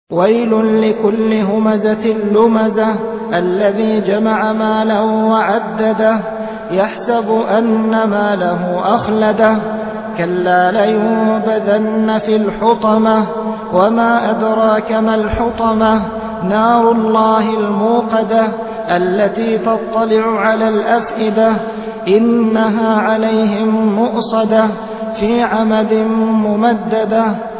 ويل لكل همزة لمزة الذي جمع مالا وعدده يحسب أن ماله أخلده كلا لينبذن في الحطمة وما أدراك ما الحطمة نار الله الموقدة التي تطلع على الأفئدة إنها عليهم مؤصدة في عمد ممددة